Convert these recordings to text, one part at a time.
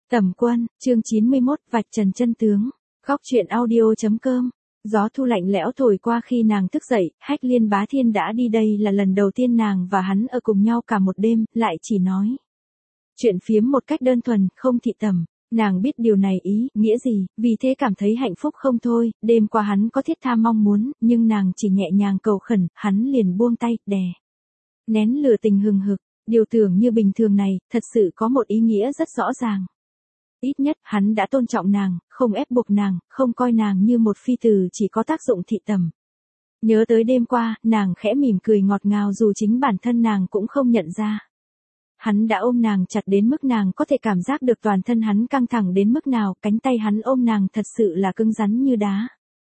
Tẩm Quân, chương 91, vạch trần chân tướng. Góc truyện audio.com. Gió thu lạnh lẽo thổi qua khi nàng thức dậy, Hách Liên Bá Thiên đã đi, đây là lần đầu tiên nàng và hắn ở cùng nhau cả một đêm, lại chỉ nói chuyện phiếm một cách đơn thuần, không thị tẩm. Nàng biết điều này ý nghĩa gì, vì thế cảm thấy hạnh phúc không thôi. Đêm qua hắn có thiết tha mong muốn, nhưng nàng chỉ nhẹ nhàng cầu khẩn, hắn liền buông tay, đè nén lửa tình hừng hực. Điều tưởng như bình thường này, thật sự có một ý nghĩa rất rõ ràng. Ít nhất, hắn đã tôn trọng nàng, không ép buộc nàng, không coi nàng như một phi tử chỉ có tác dụng thị tẩm. Nhớ tới đêm qua, nàng khẽ mỉm cười ngọt ngào dù chính bản thân nàng cũng không nhận ra. Hắn đã ôm nàng chặt đến mức nàng có thể cảm giác được toàn thân hắn căng thẳng đến mức nào, cánh tay hắn ôm nàng thật sự là cứng rắn như đá.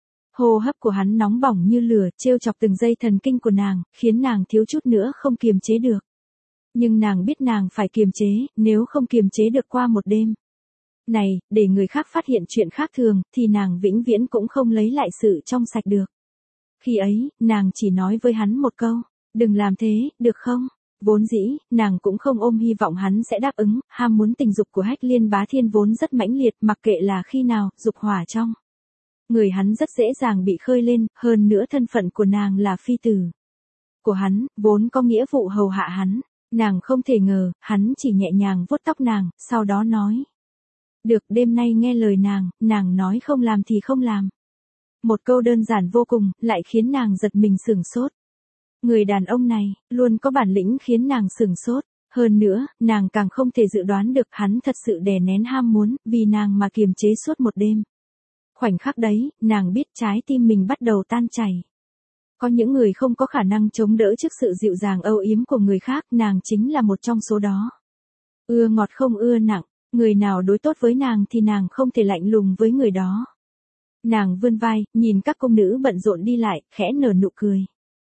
Hô hấp của hắn nóng bỏng như lửa, trêu chọc từng dây thần kinh của nàng, khiến nàng thiếu chút nữa không kiềm chế được. Nhưng nàng biết nàng phải kiềm chế, nếu không kiềm chế được qua một đêm này, để người khác phát hiện chuyện khác thường, thì nàng vĩnh viễn cũng không lấy lại sự trong sạch được. Khi ấy, nàng chỉ nói với hắn một câu, đừng làm thế, được không? Vốn dĩ, nàng cũng không ôm hy vọng hắn sẽ đáp ứng, ham muốn tình dục của Hách Liên Bá Thiên vốn rất mãnh liệt, mặc kệ là khi nào, dục hỏa trong người hắn rất dễ dàng bị khơi lên, hơn nữa thân phận của nàng là phi tử của hắn, vốn có nghĩa vụ hầu hạ hắn. Nàng không thể ngờ, hắn chỉ nhẹ nhàng vuốt tóc nàng, sau đó nói. Được, đêm nay nghe lời nàng nói không làm thì không làm. Một câu đơn giản vô cùng, lại khiến nàng giật mình sửng sốt. Người đàn ông này, luôn có bản lĩnh khiến nàng sửng sốt. Hơn nữa, nàng càng không thể dự đoán được hắn thật sự đè nén ham muốn, vì nàng mà kiềm chế suốt một đêm. Khoảnh khắc đấy, nàng biết trái tim mình bắt đầu tan chảy. Có những người không có khả năng chống đỡ trước sự dịu dàng âu yếm của người khác, nàng chính là một trong số đó. Ưa ngọt không ưa nặng, người nào đối tốt với nàng thì nàng không thể lạnh lùng với người đó. Nàng vươn vai, nhìn các công nữ bận rộn đi lại, khẽ nở nụ cười.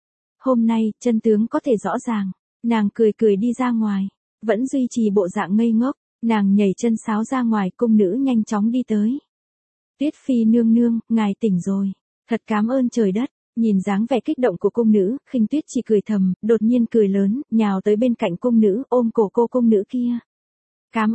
Hôm nay, chân tướng có thể rõ ràng. Nàng cười cười đi ra ngoài, vẫn duy trì bộ dạng ngây ngốc, nàng nhảy chân sáo ra ngoài, công nữ nhanh chóng đi tới. Tuyết Phi nương nương, ngài tỉnh rồi. Thật cảm ơn trời đất. Nhìn dáng vẻ kích động của cung nữ, Khinh Tuyết chỉ cười thầm, đột nhiên cười lớn, nhào tới bên cạnh cung nữ, ôm cổ cô cung nữ kia. Cảm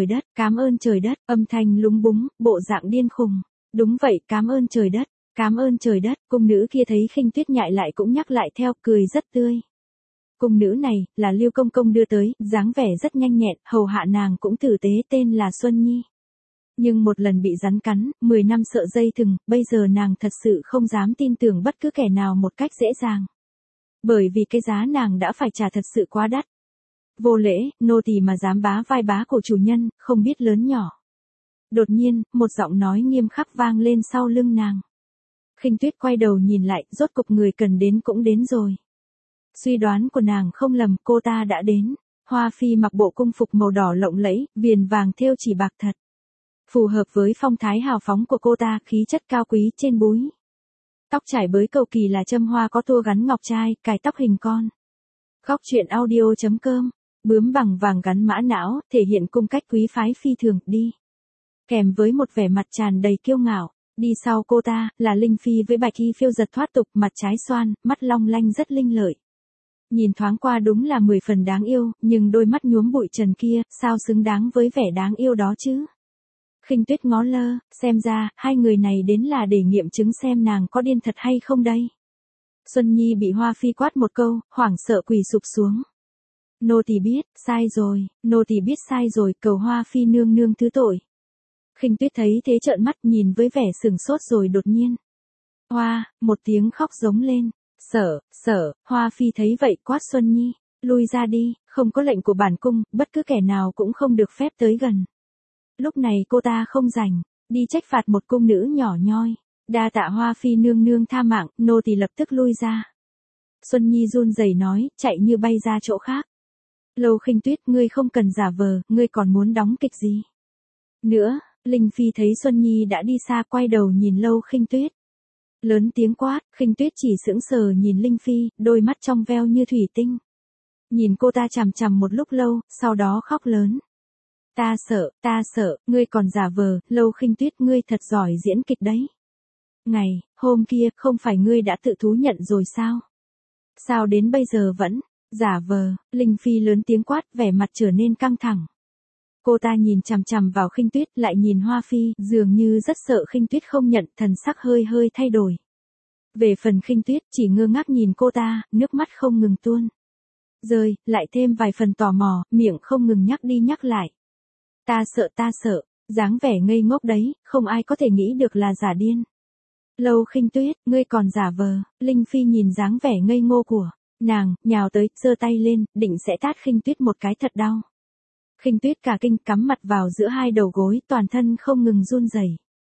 ơn trời đất, âm thanh lúng búng, bộ dạng điên khùng. Đúng vậy, cảm ơn trời đất, cung nữ kia thấy Khinh Tuyết nhại lại cũng nhắc lại theo, cười rất tươi. Cung nữ này, là Lưu Công Công đưa tới, dáng vẻ rất nhanh nhẹn, hầu hạ nàng cũng tử tế, tên là Xuân Nhi. Nhưng một lần bị rắn cắn, 10 năm sợ dây thừng, bây giờ nàng thật sự không dám tin tưởng bất cứ kẻ nào một cách dễ dàng. Bởi vì cái giá nàng đã phải trả thật sự quá đắt. Vô lễ, nô tỳ mà dám bá vai bá cổ chủ nhân, không biết lớn nhỏ. Đột nhiên, một giọng nói nghiêm khắc vang lên sau lưng nàng. Khinh Tuyết quay đầu nhìn lại, rốt cục người cần đến cũng đến rồi. Suy đoán của nàng không lầm, cô ta đã đến. Hoa Phi mặc bộ cung phục màu đỏ lộng lẫy, viền vàng thêu chỉ bạc thật. Phù hợp với phong thái hào phóng của cô ta, khí chất cao quý trên búi. Tóc trải bới cầu kỳ là châm hoa có tua gắn ngọc trai, cài tóc hình con. Góc truyện audio.com. Bướm bằng vàng gắn mã não, thể hiện cung cách quý phái phi thường, đi. Kèm với một vẻ mặt tràn đầy kiêu ngạo. Đi sau cô ta, là Linh Phi với bạch y phiêu giật thoát tục, mặt trái xoan, mắt long lanh rất linh lợi. Nhìn thoáng qua đúng là 10 phần đáng yêu, nhưng đôi mắt nhuốm bụi trần kia, sao xứng đáng với vẻ đáng yêu đó chứ? Khinh Tuyết ngó lơ, xem ra, hai người này đến là để nghiệm chứng xem nàng có điên thật hay không đây. Xuân Nhi bị Hoa Phi quát một câu, hoảng sợ quỳ sụp xuống. Nô tỳ biết sai rồi, cầu Hoa Phi nương nương thứ tội. Khinh Tuyết thấy thế trợn mắt nhìn với vẻ sừng sốt rồi đột nhiên. Một tiếng khóc giống lên, Hoa Phi thấy vậy quát Xuân Nhi, lui ra đi, không có lệnh của bản cung, bất cứ kẻ nào cũng không được phép tới gần. Lúc này cô ta không rảnh, đi trách phạt một cung nữ nhỏ nhoi. Đa tạ Hoa Phi nương nương tha mạng, nô tỳ lập tức lui ra. Xuân Nhi run rẩy nói, chạy như bay ra chỗ khác. Lâu Khinh Tuyết, ngươi không cần giả vờ, ngươi còn muốn đóng kịch gì nữa? Linh Phi thấy Xuân Nhi đã đi xa, quay đầu nhìn Lâu Khinh Tuyết. Lớn tiếng quát, Khinh Tuyết chỉ sững sờ nhìn Linh Phi, đôi mắt trong veo như thủy tinh. Nhìn cô ta chằm chằm một lúc lâu, sau đó khóc lớn. Ta sợ, ngươi còn giả vờ, Lâu Khinh Tuyết, ngươi thật giỏi diễn kịch đấy. Ngày, hôm kia, không phải ngươi đã tự thú nhận rồi sao? Sao đến bây giờ vẫn giả vờ? Linh Phi lớn tiếng quát, vẻ mặt trở nên căng thẳng. Cô ta nhìn chằm chằm vào Khinh Tuyết, lại nhìn Hoa Phi, dường như rất sợ Khinh Tuyết không nhận, thần sắc hơi hơi thay đổi. Về phần Khinh Tuyết, chỉ ngơ ngác nhìn cô ta, nước mắt không ngừng tuôn rơi, lại thêm vài phần tò mò, miệng không ngừng nhắc đi nhắc lại. Ta sợ, dáng vẻ ngây ngốc đấy, không ai có thể nghĩ được là giả điên. Lâu Khinh Tuyết, ngươi còn giả vờ. Linh Phi nhìn dáng vẻ ngây ngô của nàng, nhào tới, giơ tay lên, định sẽ tát Khinh Tuyết một cái thật đau. Khinh Tuyết cả kinh cắm mặt vào giữa hai đầu gối, toàn thân không ngừng run rẩy.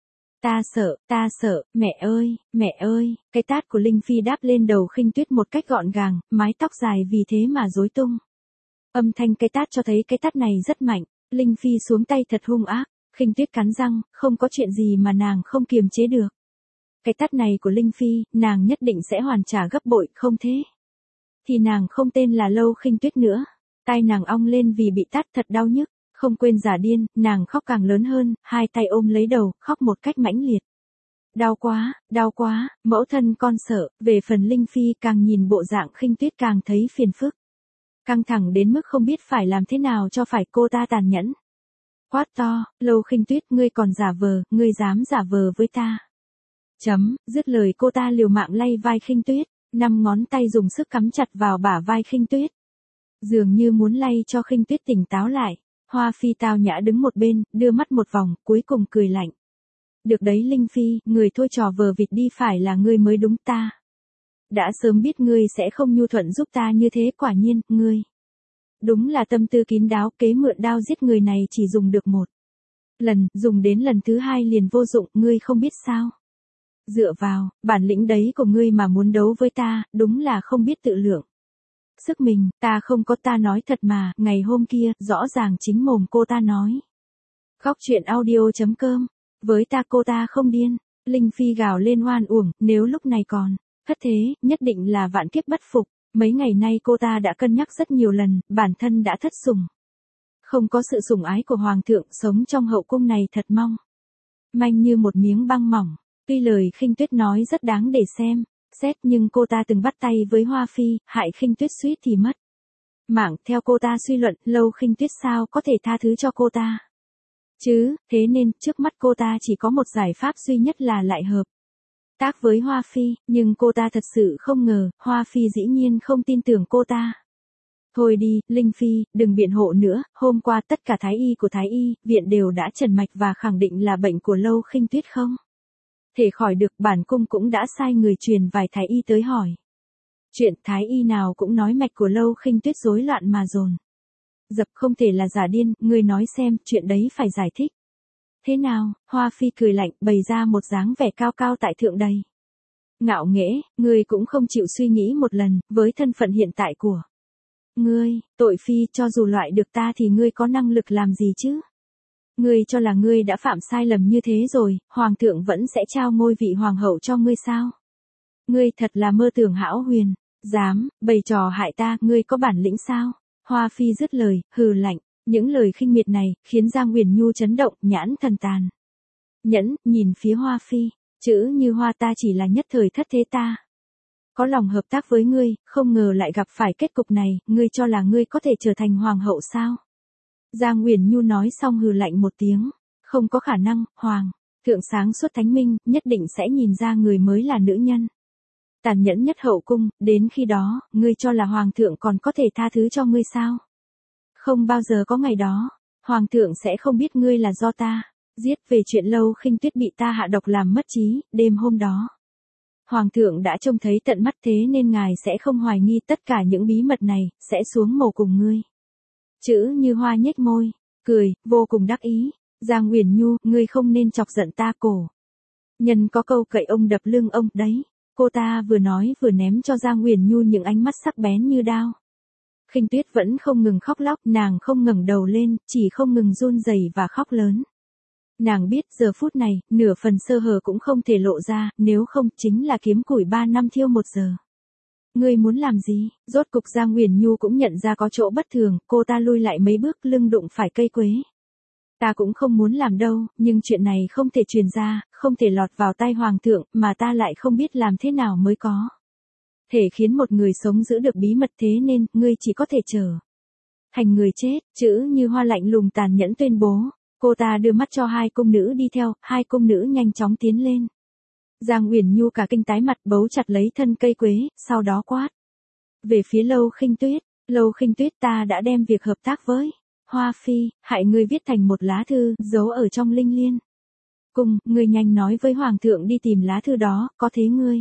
Ta sợ, mẹ ơi, cái tát của Linh Phi đáp lên đầu Khinh Tuyết một cách gọn gàng, mái tóc dài vì thế mà rối tung. Âm thanh cái tát cho thấy cái tát này rất mạnh, Linh Phi xuống tay thật hung ác, Khinh Tuyết cắn răng, không có chuyện gì mà nàng không kiềm chế được. Cái tát này của Linh Phi, nàng nhất định sẽ hoàn trả gấp bội, không thế thì nàng không tên là Lâu Khinh Tuyết nữa. Tai nàng ong lên vì bị tát thật đau nhức, không quên giả điên, nàng khóc càng lớn hơn, hai tay ôm lấy đầu, khóc một cách mãnh liệt. Đau quá, mẫu thân con sợ. Về phần Linh Phi càng nhìn bộ dạng Khinh Tuyết càng thấy phiền phức. Căng thẳng đến mức không biết phải làm thế nào cho phải, cô ta tàn nhẫn. Quát to, Lâu Khinh Tuyết, ngươi còn giả vờ, ngươi dám giả vờ với ta. Dứt lời cô ta liều mạng lay vai Khinh Tuyết, 5 ngón tay dùng sức cắm chặt vào bả vai Khinh Tuyết. Dường như muốn lay cho Khinh Tuyết tỉnh táo lại. Hoa Phi tao nhã đứng một bên, đưa mắt một vòng, cuối cùng cười lạnh. Được đấy Linh Phi, người thôi trò vờ vịt đi, phải là ngươi mới đúng, ta đã sớm biết ngươi sẽ không nhu thuận giúp ta như thế, quả nhiên, ngươi đúng là tâm tư kín đáo, kế mượn đao giết người này chỉ dùng được một lần, dùng đến lần thứ hai liền vô dụng, ngươi không biết sao. Dựa vào bản lĩnh đấy của ngươi mà muốn đấu với ta, đúng là không biết tự lượng sức mình. Ta không có, ta nói thật mà, ngày hôm kia, rõ ràng chính mồm cô ta nói. Góc truyện audio.com, với ta cô ta không điên. Linh Phi gào lên oan uổng, nếu lúc này còn thất thế, nhất định là vạn kiếp bất phục. Mấy ngày nay cô ta đã cân nhắc rất nhiều lần, bản thân đã thất sủng. Không có sự sủng ái của hoàng thượng, sống trong hậu cung này thật mong manh như một miếng băng mỏng. Tuy lời Khinh Tuyết nói rất đáng để xem xét, nhưng cô ta từng bắt tay với Hoa Phi, hại Khinh Tuyết suýt thì mất mạng. Theo cô ta suy luận, Lâu Khinh Tuyết sao có thể tha thứ cho cô ta chứ, thế nên trước mắt cô ta chỉ có một giải pháp duy nhất là lại hợp tác với Hoa Phi, nhưng cô ta thật sự không ngờ, Hoa Phi dĩ nhiên không tin tưởng cô ta. Thôi đi, Linh Phi, đừng biện hộ nữa, hôm qua tất cả thái y của thái y viện đều đã trần mạch và khẳng định là bệnh của Lâu Khinh Tuyết không thể khỏi được. Bản cung cũng đã sai người truyền vài thái y tới hỏi chuyện, thái y nào cũng nói mạch của Lâu Khinh Tuyết rối loạn mà dồn dập, không thể là giả điên. Ngươi nói xem, chuyện đấy phải giải thích thế nào? Hoa Phi cười lạnh, bày ra một dáng vẻ cao cao tại thượng đầy ngạo nghễ. Ngươi cũng không chịu suy nghĩ một lần, với thân phận hiện tại của ngươi, tội phi, cho dù loại được ta thì ngươi có năng lực làm gì chứ? Ngươi cho là ngươi đã phạm sai lầm như thế rồi, hoàng thượng vẫn sẽ trao ngôi vị hoàng hậu cho ngươi sao? Ngươi thật là mơ tưởng hão huyền, dám bày trò hại ta, ngươi có bản lĩnh sao? Hoa Phi dứt lời, hừ lạnh. Những lời khinh miệt này khiến Giang Uyển Nhu chấn động, nhãn thần tàn nhẫn nhìn phía Hoa Phi. Chữ Như Hoa, ta chỉ là nhất thời thất thế, ta có lòng hợp tác với ngươi, không ngờ lại gặp phải kết cục này. Ngươi cho là ngươi có thể trở thành hoàng hậu sao? Giang Uyển Nhu nói xong hừ lạnh một tiếng. Không có khả năng, hoàng thượng sáng suốt thánh minh, nhất định sẽ nhìn ra người mới là nữ nhân tàn nhẫn nhất hậu cung. Đến khi đó, ngươi cho là hoàng thượng còn có thể tha thứ cho ngươi sao? Không bao giờ có ngày đó. Hoàng thượng sẽ không biết ngươi là do ta giết. Về chuyện Lâu Khinh Tuyết bị ta hạ độc làm mất trí, đêm hôm đó hoàng thượng đã trông thấy tận mắt, thế nên ngài sẽ không hoài nghi tất cả những bí mật này sẽ xuống mồ cùng ngươi. Chữ Như Hoa nhếch môi, cười, vô cùng đắc ý. Giang Uyển Nhu, ngươi không nên chọc giận ta. Cổ nhân có câu cậy ông đập lưng ông đấy. Cô ta vừa nói vừa ném cho Giang Uyển Nhu những ánh mắt sắc bén như đao. Khinh Tuyết vẫn không ngừng khóc lóc, nàng không ngẩng đầu lên, chỉ không ngừng run rẩy và khóc lớn. Nàng biết giờ phút này, nửa phần sơ hở cũng không thể lộ ra, nếu không chính là kiếm củi 3 năm thiêu 1 giờ. Ngươi muốn làm gì? Rốt cục Giang Uyển Nhu cũng nhận ra có chỗ bất thường, cô ta lui lại mấy bước, lưng đụng phải cây quế. Ta cũng không muốn làm đâu, nhưng chuyện này không thể truyền ra, không thể lọt vào tai hoàng thượng, mà ta lại không biết làm thế nào mới có thể khiến một người sống giữ được bí mật, thế nên, ngươi chỉ có thể chờ thành người chết, chữ Như Hoa lạnh lùng tàn nhẫn tuyên bố. Cô ta đưa mắt cho hai cung nữ đi theo, hai cung nữ nhanh chóng tiến lên. Giang Uyển Nhu cả kinh tái mặt bấu chặt lấy thân cây quế, sau đó quát. Về phía Lâu Khinh Tuyết, Lâu Khinh Tuyết ta đã đem việc hợp tác với Hoa Phi, hại ngươi viết thành một lá thư, giấu ở trong Linh Liên Cung, ngươi nhanh nói với Hoàng thượng đi tìm lá thư đó, có thế ngươi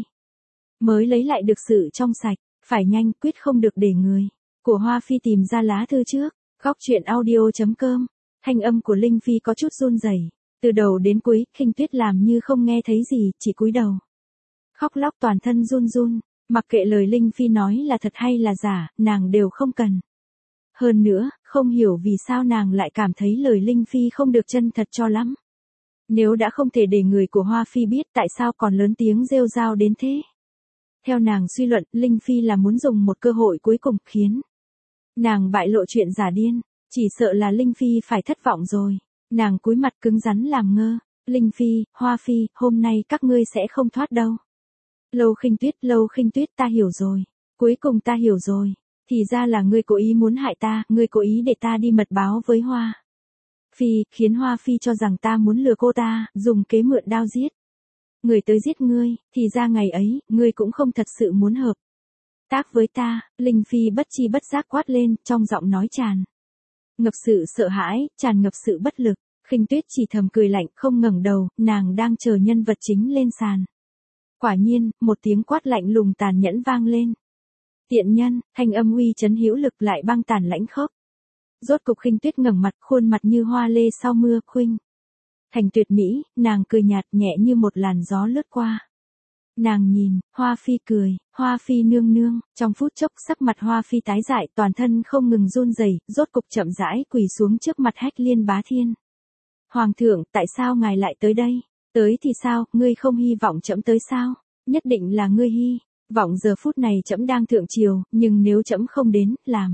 mới lấy lại được sự trong sạch, phải nhanh, quyết không được để người của Hoa Phi tìm ra lá thư trước. Góc truyện audio.com, thanh âm của Linh Phi có chút run rẩy. Từ đầu đến cuối, Khinh Tuyết làm như không nghe thấy gì, chỉ cúi đầu. Khóc lóc toàn thân run run, mặc kệ lời Linh Phi nói là thật hay là giả, nàng đều không cần. Hơn nữa, không hiểu vì sao nàng lại cảm thấy lời Linh Phi không được chân thật cho lắm. Nếu đã không thể để người của Hoa Phi biết tại sao còn lớn tiếng rêu rao đến thế. Theo nàng suy luận, Linh Phi là muốn dùng một cơ hội cuối cùng khiến nàng bại lộ chuyện giả điên, chỉ sợ là Linh Phi phải thất vọng rồi. Nàng cúi mặt cứng rắn làm ngơ. Linh Phi, Hoa Phi, hôm nay các ngươi sẽ không thoát đâu. Lâu Khinh Tuyết ta hiểu rồi. Cuối cùng ta hiểu rồi. Thì ra là ngươi cố ý muốn hại ta, ngươi cố ý để ta đi mật báo với Hoa Phi, khiến Hoa Phi cho rằng ta muốn lừa cô ta, dùng kế mượn đao giết người tới giết ngươi, thì ra ngày ấy, ngươi cũng không thật sự muốn hợp tác với ta. Linh Phi bất chi bất giác quát lên, trong giọng nói tràn ngập sự sợ hãi, tràn ngập sự bất lực. Khinh Tuyết chỉ thầm cười lạnh, không ngẩng đầu, nàng đang chờ nhân vật chính lên sàn. Quả nhiên, một tiếng quát lạnh lùng tàn nhẫn vang lên. Tiện nhân, thanh âm uy chấn hữu lực lại băng tàn lãnh khốc. Rốt cục Khinh Tuyết ngẩng mặt, khuôn mặt như hoa lê sau mưa, khuynh thành tuyệt mỹ, nàng cười nhạt nhẹ như một làn gió lướt qua. Nàng nhìn, Hoa Phi cười, Hoa Phi nương nương, trong phút chốc sắc mặt Hoa Phi tái dại, toàn thân không ngừng run rẩy, rốt cục chậm rãi quỳ xuống trước mặt Hách Liên Bá Thiên. Hoàng thượng, tại sao ngài lại tới đây? Tới thì sao, ngươi không hy vọng trẫm tới sao? Nhất định là ngươi hy vọng giờ phút này trẫm đang thượng triều, nhưng nếu trẫm không đến, làm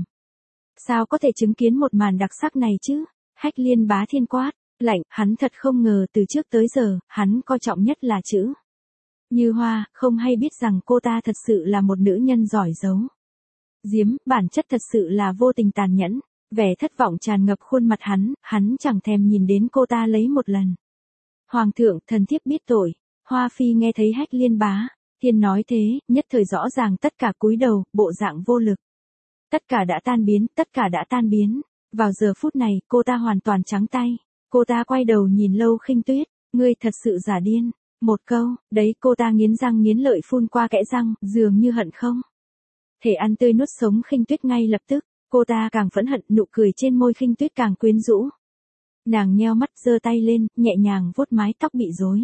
sao có thể chứng kiến một màn đặc sắc này chứ? Hách Liên Bá Thiên quát lạnh, hắn thật không ngờ từ trước tới giờ, hắn coi trọng nhất là chữ Như Hoa, không hay biết rằng cô ta thật sự là một nữ nhân giỏi giấu giếm, bản chất thật sự là vô tình tàn nhẫn. Vẻ thất vọng tràn ngập khuôn mặt hắn chẳng thèm nhìn đến cô ta lấy một lần. Hoàng thượng, thần thiếp biết tội. Hoa Phi nghe thấy Hách Liên Bá Thiên nói thế, nhất thời rõ ràng tất cả cúi đầu, bộ dạng vô lực. Tất cả đã tan biến. Vào giờ phút này, cô ta hoàn toàn trắng tay. Cô ta quay đầu nhìn Lâu Khinh Tuyết, ngươi thật sự giả điên. Một câu, đấy cô ta nghiến răng nghiến lợi phun qua kẽ răng, dường như hận không thể ăn tươi nuốt sống Khinh Tuyết ngay lập tức. Cô ta càng phẫn hận, nụ cười trên môi Khinh Tuyết càng quyến rũ. Nàng nheo mắt giơ tay lên, nhẹ nhàng vuốt mái tóc bị rối.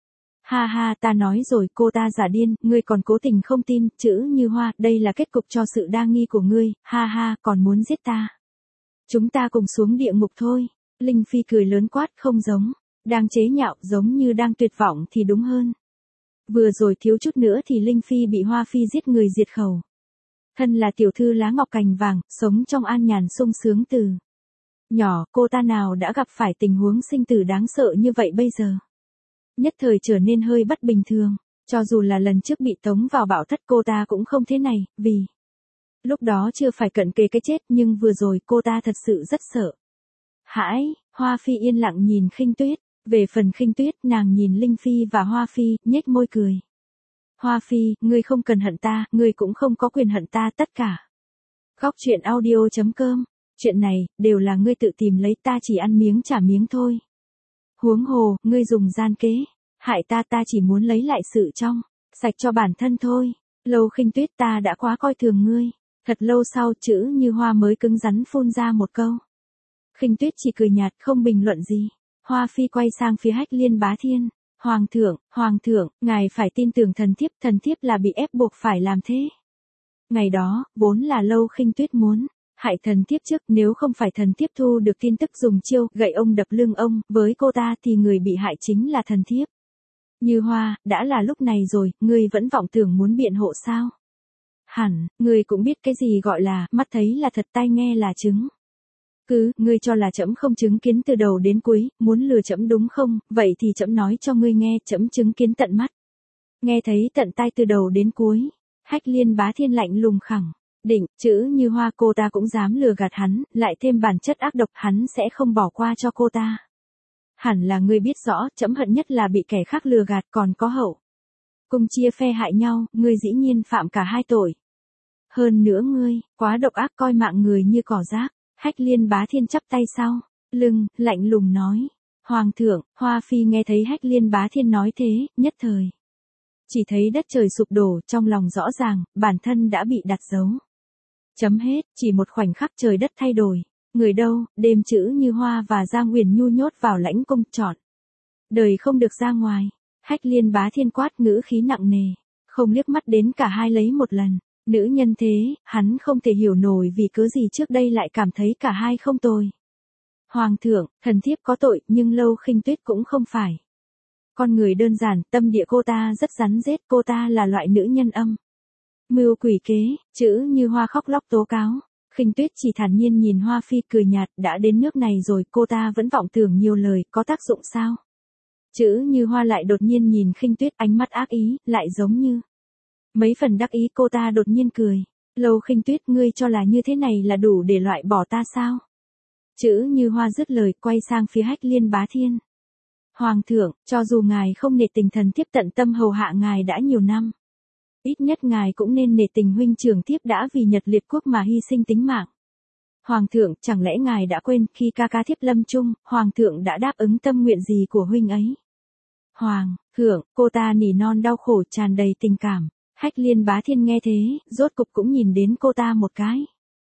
Ha ha, ta nói rồi, cô ta giả điên, ngươi còn cố tình không tin, chữ Như Hoa, đây là kết cục cho sự đa nghi của ngươi, ha ha, còn muốn giết ta. Chúng ta cùng xuống địa ngục thôi. Linh Phi cười lớn quát, không giống đang chế nhạo, giống như đang tuyệt vọng thì đúng hơn. Vừa rồi thiếu chút nữa thì Linh Phi bị Hoa Phi giết người diệt khẩu. Thân là tiểu thư lá ngọc cành vàng, sống trong an nhàn sung sướng từ nhỏ, cô ta nào đã gặp phải tình huống sinh tử đáng sợ như vậy bây giờ. Nhất thời trở nên hơi bất bình thường, cho dù là lần trước bị tống vào bảo thất cô ta cũng không thế này, vì lúc đó chưa phải cận kề cái chết, nhưng vừa rồi cô ta thật sự rất sợ hãi. Hoa Phi yên lặng nhìn Khinh Tuyết, về phần Khinh Tuyết, nàng nhìn Linh Phi và Hoa Phi, nhếch môi cười. Hoa Phi, ngươi không cần hận ta, ngươi cũng không có quyền hận ta, tất cả. Góc truyện audio.com, chuyện này, đều là ngươi tự tìm lấy, ta chỉ ăn miếng trả miếng thôi. Huống hồ, ngươi dùng gian kế hại ta, ta chỉ muốn lấy lại sự trong sạch cho bản thân thôi. Lâu Khinh Tuyết, ta đã quá coi thường ngươi. Thật lâu sau, chữ Như Hoa mới cứng rắn phun ra một câu. Khinh Tuyết chỉ cười nhạt, không bình luận gì. Hoa Phi quay sang phía Hách Liên Bá Thiên. Hoàng thượng, ngài phải tin tưởng thần thiếp là bị ép buộc phải làm thế. Ngày đó, vốn là Lâu Khinh Tuyết muốn hại thần thiếp trước, nếu không phải thần thiếp thu được tin tức dùng chiêu gậy ông đập lưng ông với cô ta thì người bị hại chính là thần thiếp. Như Hoa, đã là lúc này rồi, ngươi vẫn vọng tưởng muốn biện hộ sao? Hẳn, ngươi cũng biết cái gì gọi là mắt thấy là thật, tai nghe là chứng. Ngươi cho là trẫm không chứng kiến từ đầu đến cuối, muốn lừa trẫm đúng không? Vậy thì trẫm nói cho ngươi nghe, trẫm chứng kiến tận mắt, nghe thấy tận tai từ đầu đến cuối. Hách Liên Bá Thiên lạnh lùng khẳng Định, chữ Như Hoa cô ta cũng dám lừa gạt hắn, lại thêm bản chất ác độc, hắn sẽ không bỏ qua cho cô ta. Hẳn là ngươi biết rõ, trẫm hận nhất là bị kẻ khác lừa gạt còn có hậu. Cùng chia phe hại nhau, ngươi dĩ nhiên phạm cả hai tội. Hơn nữa ngươi, quá độc ác coi mạng người như cỏ rác. Hách Liên Bá Thiên chắp tay sau lưng, lạnh lùng nói. Hoàng thượng, Hoa Phi nghe thấy Hách Liên Bá Thiên nói thế, nhất thời. Chỉ thấy đất trời sụp đổ, trong lòng rõ ràng, bản thân đã bị đặt dấu. Chấm hết, chỉ một khoảnh khắc trời đất thay đổi. Người đâu, đêm chữ Như Hoa và Giang Uyển Nhu nhốt vào lãnh cung trọn. Đời không được ra ngoài. Hách Liên Bá Thiên quát ngữ khí nặng nề. Không liếc mắt đến cả hai lấy một lần. Nữ nhân thế, hắn không thể hiểu nổi vì cớ gì trước đây lại cảm thấy cả hai không tồi. Hoàng thượng, thần thiếp có tội, nhưng Lâu Khinh Tuyết cũng không phải. Con người đơn giản, tâm địa cô ta rất rắn rết, cô ta là loại nữ nhân âm. Mưu quỷ kế, chữ Như Hoa khóc lóc tố cáo. Khinh Tuyết chỉ thản nhiên nhìn Hoa Phi cười nhạt, đã đến nước này rồi, cô ta vẫn vọng tưởng nhiều lời, có tác dụng sao? Chữ Như Hoa lại đột nhiên nhìn Khinh Tuyết, ánh mắt ác ý, lại giống như mấy phần đắc ý, cô ta đột nhiên cười. Lâu Khinh Tuyết, ngươi cho là như thế này là đủ để loại bỏ ta sao? Chữ Như Hoa dứt lời, quay sang phía Hách Liên Bá Thiên. Hoàng thượng, cho dù ngài không nể tình thần thiếp tận tâm hầu hạ ngài đã nhiều năm. Ít nhất ngài cũng nên nể tình huynh trưởng thiếp đã vì Nhật Liệt Quốc mà hy sinh tính mạng. Hoàng thượng, chẳng lẽ ngài đã quên khi ca ca thiếp lâm chung, Hoàng thượng đã đáp ứng tâm nguyện gì của huynh ấy? Hoàng thượng, cô ta nỉ non đau khổ tràn đầy tình cảm. Hách Liên Bá Thiên nghe thế, rốt cục cũng nhìn đến cô ta một cái.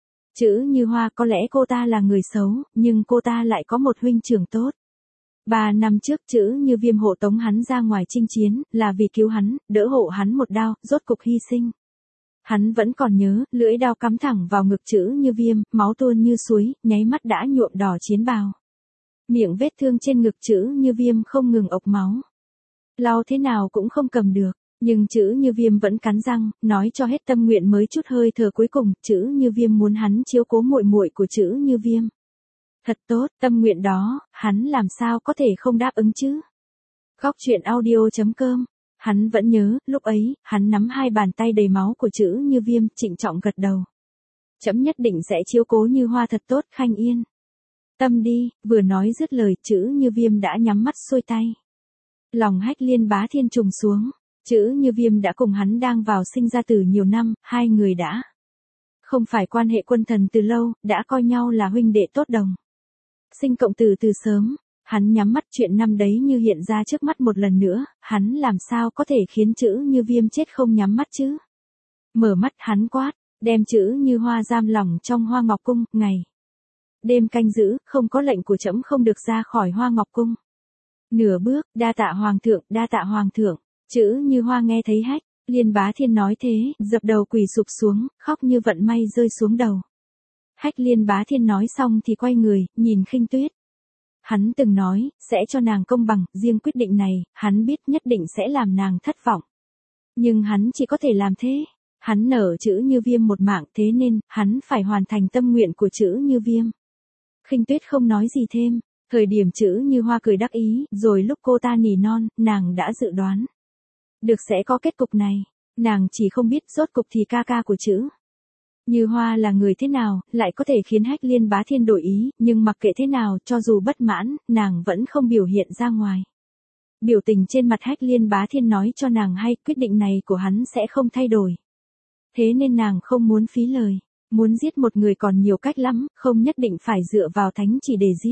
Chữ Như Hoa, có lẽ cô ta là người xấu, nhưng cô ta lại có một huynh trưởng tốt. 3 năm trước chữ Như Viêm hộ tống hắn ra ngoài chinh chiến, là vì cứu hắn, đỡ hộ hắn một đao, rốt cục hy sinh. Hắn vẫn còn nhớ, lưỡi đao cắm thẳng vào ngực chữ Như Viêm, máu tuôn như suối, nháy mắt đã nhuộm đỏ chiến bào. Miệng vết thương trên ngực chữ Như Viêm không ngừng ộc máu. Lau thế nào cũng không cầm được. Nhưng chữ Như Viêm vẫn cắn răng, nói cho hết tâm nguyện mới chút hơi thở cuối cùng, chữ Như Viêm muốn hắn chiếu cố muội muội của chữ Như Viêm. Thật tốt, tâm nguyện đó, hắn làm sao có thể không đáp ứng chứ? Góc truyện audio.com. Hắn vẫn nhớ, lúc ấy, hắn nắm hai bàn tay đầy máu của chữ Như Viêm, trịnh trọng gật đầu. Chấm nhất định sẽ chiếu cố Như Hoa thật tốt, Khanh yên tâm đi. Vừa nói dứt lời, chữ Như Viêm đã nhắm mắt xuôi tay. Lòng Hách Liên Bá Thiên trùng xuống. Chữ Như Viêm đã cùng hắn đang vào sinh ra tử nhiều năm, hai người đã không phải quan hệ quân thần từ lâu, đã coi nhau là huynh đệ tốt đồng. Sinh cộng tử từ sớm, hắn nhắm mắt, chuyện năm đấy như hiện ra trước mắt một lần nữa, hắn làm sao có thể khiến chữ Như Viêm chết không nhắm mắt chứ? Mở mắt hắn quát, đem chữ Như Hoa giam lỏng trong Hoa Ngọc Cung, ngày đêm canh giữ, không có lệnh của trẫm không được ra khỏi Hoa Ngọc Cung. Nửa bước, đa tạ hoàng thượng, đa tạ hoàng thượng. Chữ Như Hoa nghe thấy Hách Liên Bá Thiên nói thế, dập đầu quỳ sụp xuống, khóc như vận may rơi xuống đầu. Hách Liên Bá Thiên nói xong thì quay người, nhìn Khinh Tuyết. Hắn từng nói, sẽ cho nàng công bằng, riêng quyết định này, hắn biết nhất định sẽ làm nàng thất vọng. Nhưng hắn chỉ có thể làm thế. Hắn nở chữ Như Viêm một mạng, thế nên, hắn phải hoàn thành tâm nguyện của chữ Như Viêm. Khinh Tuyết không nói gì thêm, thời điểm chữ Như Hoa cười đắc ý, rồi lúc cô ta nỉ non, nàng đã dự đoán được sẽ có kết cục này. Nàng chỉ không biết rốt cục thì ca ca của chữ Như Hoa là người thế nào, lại có thể khiến Hách Liên Bá Thiên đổi ý, nhưng mặc kệ thế nào, cho dù bất mãn, nàng vẫn không biểu hiện ra ngoài. Biểu tình trên mặt Hách Liên Bá Thiên nói cho nàng hay, quyết định này của hắn sẽ không thay đổi. Thế nên nàng không muốn phí lời, muốn giết một người còn nhiều cách lắm, không nhất định phải dựa vào thánh chỉ để giết.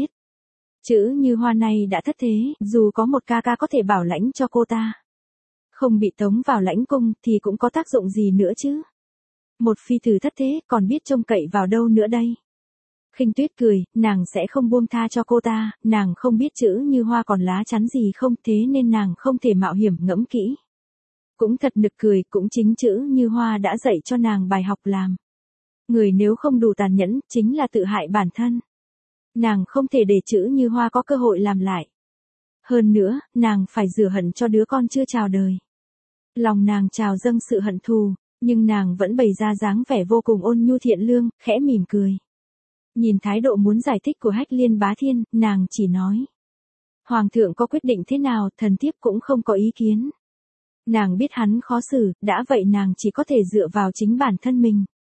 Chữ Như Hoa này đã thất thế, dù có một ca ca có thể bảo lãnh cho cô ta, không bị tống vào lãnh cung thì cũng có tác dụng gì nữa chứ? Một phi tử thất thế còn biết trông cậy vào đâu nữa đây? Khinh Tuyết cười, nàng sẽ không buông tha cho cô ta, nàng không biết chữ Như Hoa còn lá chắn gì không, thế nên nàng không thể mạo hiểm ngẫm kỹ. Cũng thật nực cười, cũng chính chữ Như Hoa đã dạy cho nàng bài học làm. Người nếu không đủ tàn nhẫn, chính là tự hại bản thân. Nàng không thể để chữ Như Hoa có cơ hội làm lại. Hơn nữa, nàng phải rửa hận cho đứa con chưa chào đời. Lòng nàng trào dâng sự hận thù, nhưng nàng vẫn bày ra dáng vẻ vô cùng ôn nhu thiện lương, khẽ mỉm cười. Nhìn thái độ muốn giải thích của Hách Liên Bá Thiên, nàng chỉ nói. Hoàng thượng có quyết định thế nào, thần thiếp cũng không có ý kiến. Nàng biết hắn khó xử, đã vậy nàng chỉ có thể dựa vào chính bản thân mình.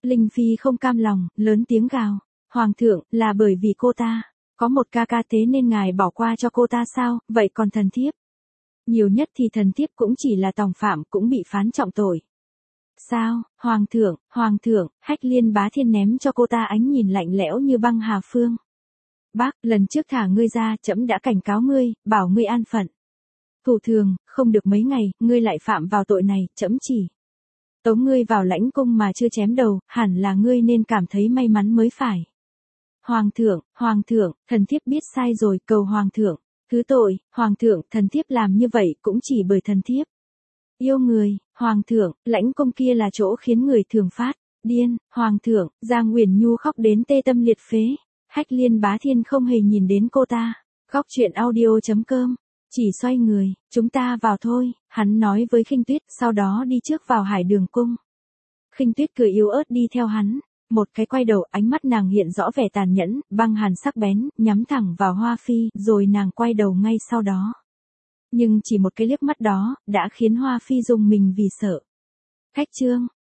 Linh Phi không cam lòng, lớn tiếng gào. Hoàng thượng, là bởi vì cô ta có một ca ca thế nên ngài bỏ qua cho cô ta sao, vậy còn thần thiếp? Nhiều nhất thì thần thiếp cũng chỉ là tòng phạm, cũng bị phán trọng tội. Sao, hoàng thượng, Hách Liên Bá Thiên ném cho cô ta ánh nhìn lạnh lẽo như băng hà phương. Bác, lần trước thả ngươi ra, trẫm đã cảnh cáo ngươi, bảo ngươi an phận. Thủ thường, không được mấy ngày, ngươi lại phạm vào tội này, trẫm chỉ tống ngươi vào lãnh cung mà chưa chém đầu, hẳn là ngươi nên cảm thấy may mắn mới phải. Hoàng thượng, thần thiếp biết sai rồi, cầu hoàng thượng thứ tội. Hoàng thượng, thần thiếp làm như vậy cũng chỉ bởi thần thiếp yêu người. Hoàng thượng, lãnh cung kia là chỗ khiến người thường phát điên. Hoàng thượng, Giang Uyển Nhu khóc đến tê tâm liệt phế. Hách Liên Bá Thiên không hề nhìn đến cô ta. Góc truyện audio.com, chỉ xoay người, chúng ta vào thôi, hắn nói với Khinh Tuyết, sau đó đi trước vào Hải Đường cung. Khinh Tuyết cười yếu ớt đi theo hắn, một cái quay đầu, ánh mắt nàng hiện rõ vẻ tàn nhẫn, băng hàn sắc bén, nhắm thẳng vào Hoa Phi, rồi nàng quay đầu ngay sau đó. Nhưng chỉ một cái liếc mắt đó, đã khiến Hoa Phi rùng mình vì sợ. Khách trương,